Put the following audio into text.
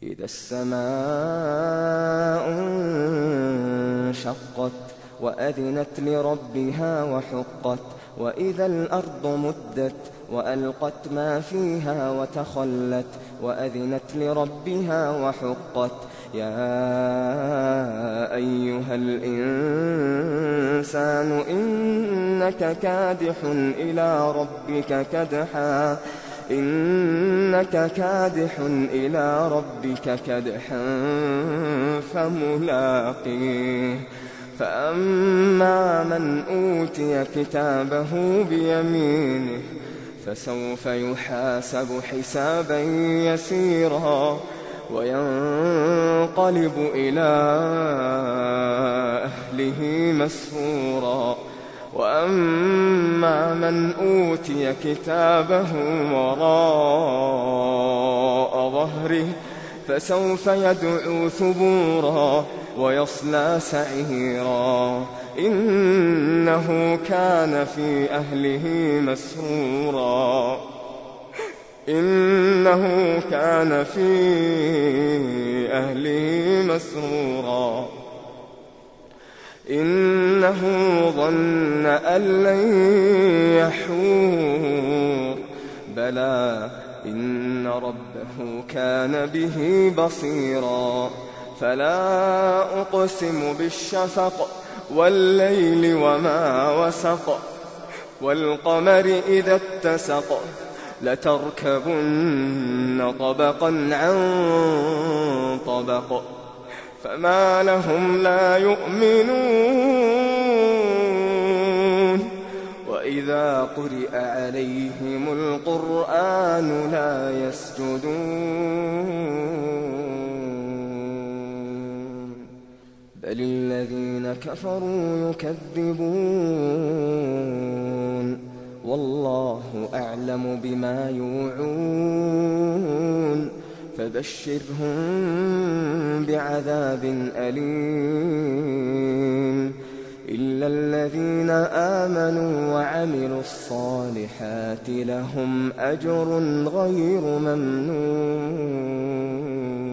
إذا السماء انشقت وأذنت لربها وحقت وإذا الأرض مدت وألقت ما فيها وتخلت وأذنت لربها وحقت يا أيها الإنسان إنك كادح إلى ربك كدحا فملاقيه فأما من أوتي كتابه بيمينه فسوف يحاسب حسابا يسيرا وينقلب إلى أهله مسرورا وأما من أوتي كتابه وراء ظهره فسوف يدعو ثبورا ويصلى سعيرا إنه كان في أهله مسرورا إنه ظن أن لن يحور بلى إن ربه كان به بصيرا فلا أقسم بالشفق والليل وما وسق والقمر إذا اتسق لتركبن طبقا عن طبق فما لهم لا يؤمنون وإذا قرئ عليهم القرآن لا يسجدون بل الذين كفروا يكذبون والله أعلم بما يوعون فبشرهم بعذاب أليم إلا الذين آمنوا وعملوا الصالحات لهم أجر غير ممنون.